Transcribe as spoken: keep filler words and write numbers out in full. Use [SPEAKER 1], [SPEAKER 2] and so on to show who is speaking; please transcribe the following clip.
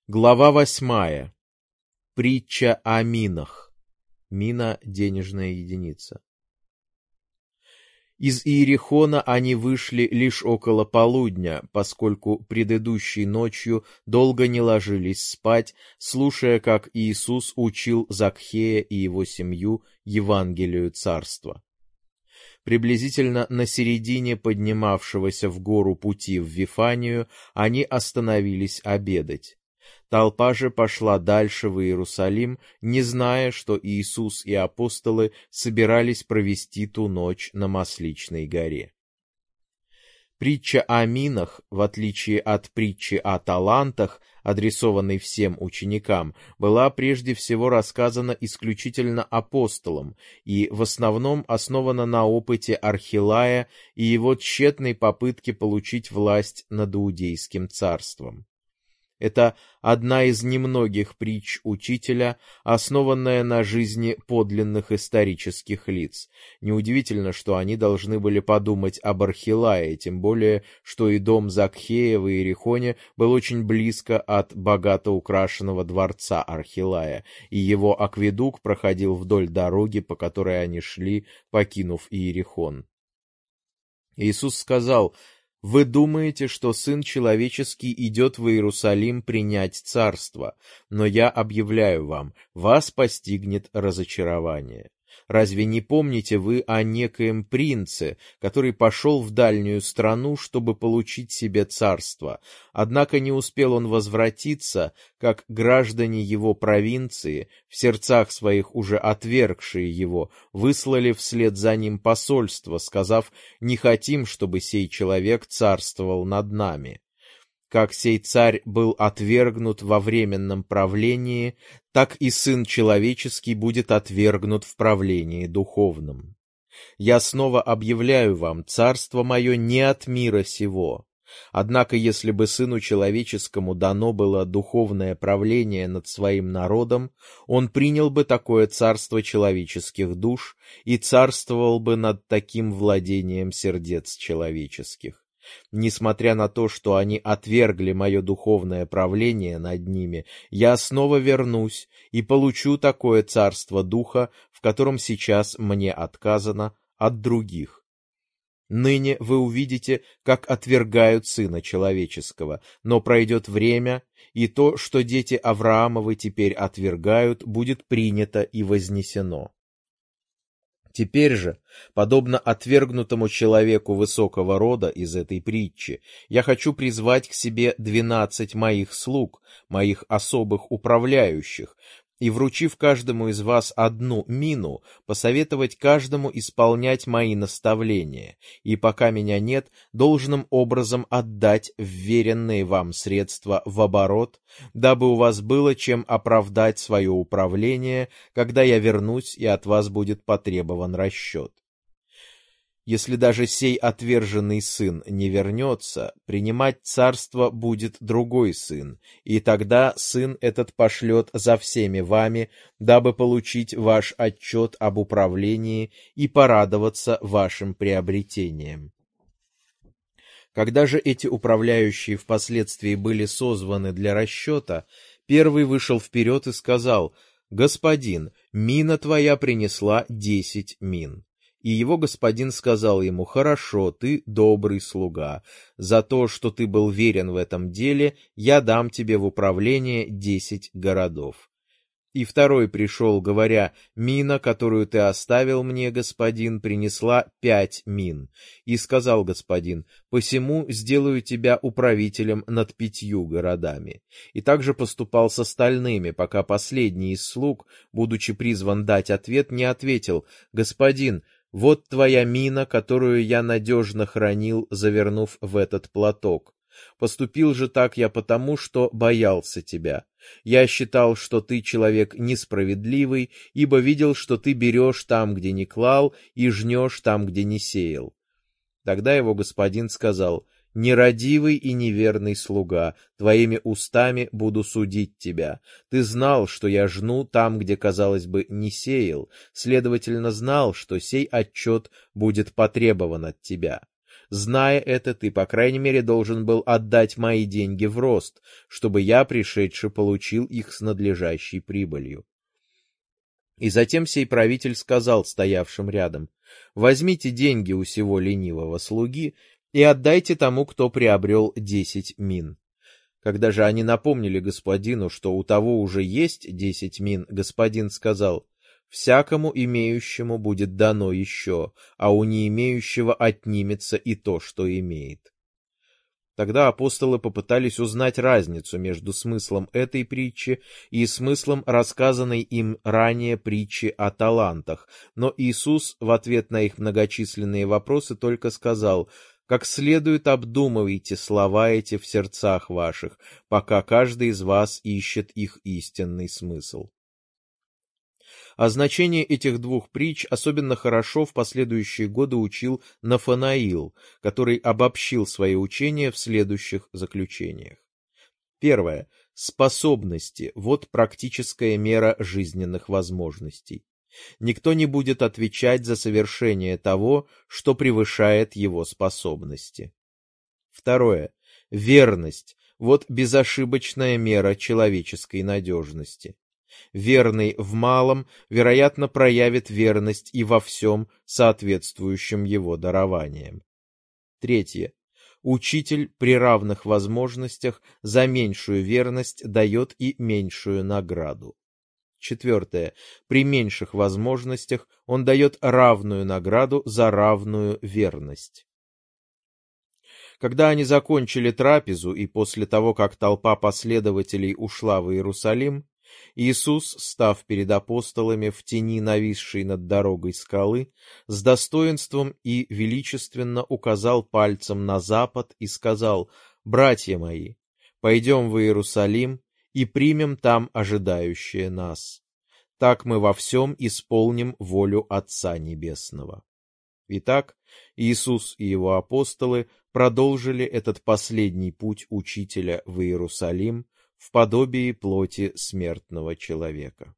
[SPEAKER 1] Глава восьмая. Притча о минах. Мина — денежная единица. Из Иерихона они вышли лишь около полудня, поскольку предыдущей ночью долго не ложились спать, слушая, как Иисус учил Закхея и его семью Евангелию Царства. Приблизительно на середине поднимавшегося в гору пути в Вифанию они остановились обедать. Толпа же пошла дальше в Иерусалим, не зная, что Иисус и апостолы собирались провести ту ночь на Масличной горе. Притча о минах, в отличие от притчи о талантах, адресованной всем ученикам, была прежде всего рассказана исключительно апостолам и в основном основана на опыте Архилая и его тщетной попытке получить власть над Иудейским царством. Это одна из немногих притч учителя, основанная на жизни подлинных исторических лиц. Неудивительно, что они должны были подумать об Архилае, тем более, что и дом Закхея в Иерихоне был очень близко от богато украшенного дворца Архилая, и его акведук проходил вдоль дороги, по которой они шли, покинув Иерихон. Иисус сказал: «Вы думаете, что Сын Человеческий идет в Иерусалим принять царство, но я объявляю вам, вас постигнет разочарование. Разве не помните вы о некоем принце, который пошел в дальнюю страну, чтобы получить себе царство? Однако не успел он возвратиться, как граждане его провинции, в сердцах своих уже отвергшие его, выслали вслед за ним посольство, сказав: «Не хотим, чтобы сей человек царствовал над нами». Как сей царь был отвергнут во временном правлении, так и Сын Человеческий будет отвергнут в правлении духовном. Я снова объявляю вам, царство мое не от мира сего. Однако, если бы Сыну Человеческому дано было духовное правление над своим народом, он принял бы такое царство человеческих душ и царствовал бы над таким владением сердец человеческих. Несмотря на то, что они отвергли мое духовное правление над ними, я снова вернусь и получу такое царство духа, в котором сейчас мне отказано от других. Ныне вы увидите, как отвергают Сына Человеческого, но пройдет время, и то, что дети Авраамовы теперь отвергают, будет принято и вознесено. Теперь же, подобно отвергнутому человеку высокого рода из этой притчи, я хочу призвать к себе двенадцать моих слуг, моих особых управляющих, и, вручив каждому из вас одну мину, посоветовать каждому исполнять мои наставления, и, пока меня нет, должным образом отдать вверенные вам средства в оборот, дабы у вас было чем оправдать свое управление, когда я вернусь, и от вас будет потребован расчет. Если даже сей отверженный сын не вернется, принимать царство будет другой сын, и тогда сын этот пошлет за всеми вами, дабы получить ваш отчет об управлении и порадоваться вашим приобретениям. Когда же эти управляющие впоследствии были созваны для расчета, первый вышел вперед и сказал: «Господин, мина твоя принесла десять мин». И его господин сказал ему: «Хорошо, ты добрый слуга. За то, что ты был верен в этом деле, я дам тебе в управление десять городов». И второй пришел, говоря: «Мина, которую ты оставил мне, господин, принесла пять мин». И сказал господин: «Посему сделаю тебя управителем над пятью городами». И также поступал с остальными, пока последний из слуг, будучи призван дать ответ, не ответил: «Господин, вот твоя мина, которую я надежно хранил, завернув в этот платок. Поступил же так я потому, что боялся тебя. Я считал, что ты человек несправедливый, ибо видел, что ты берешь там, где не клал, и жнешь там, где не сеял». Тогда его господин сказал: «Нерадивый и неверный слуга, твоими устами буду судить тебя. Ты знал, что я жну там, где, казалось бы, не сеял, следовательно, знал, что сей отчет будет потребован от тебя. Зная это, ты, по крайней мере, должен был отдать мои деньги в рост, чтобы я, пришедший, получил их с надлежащей прибылью. И затем сей правитель сказал стоявшим рядом: возьмите деньги у сего ленивого слуги и отдайте тому, кто приобрел десять мин. Когда же они напомнили господину, что у того уже есть десять мин, господин сказал: всякому имеющему будет дано еще, а у не имеющего отнимется и то, что имеет. Тогда апостолы попытались узнать разницу между смыслом этой притчи и смыслом рассказанной им ранее притчи о талантах, но Иисус в ответ на их многочисленные вопросы только сказал: как следует обдумывайте слова эти в сердцах ваших, пока каждый из вас ищет их истинный смысл. О значении этих двух притч особенно хорошо в последующие годы учил Нафанаил, который обобщил свои учения в следующих заключениях. Первое. Способности – вот практическая мера жизненных возможностей. Никто не будет отвечать за совершение того, что превышает его способности. Второе. Верность – вот безошибочная мера человеческой надежности. Верный в малом, вероятно, проявит верность и во всем, соответствующем его дарованиям. Третье. Учитель при равных возможностях за меньшую верность дает и меньшую награду. Четвертое. При меньших возможностях он дает равную награду за равную верность. Когда они закончили трапезу и после того, как толпа последователей ушла в Иерусалим, Иисус, став перед апостолами в тени нависшей над дорогой скалы, с достоинством и величественно указал пальцем на запад и сказал: «Братья мои, пойдем в Иерусалим и примем там ожидающее нас. Так мы во всем исполним волю Отца Небесного». Итак, Иисус и его апостолы продолжили этот последний путь Учителя в Иерусалим в подобии плоти смертного человека.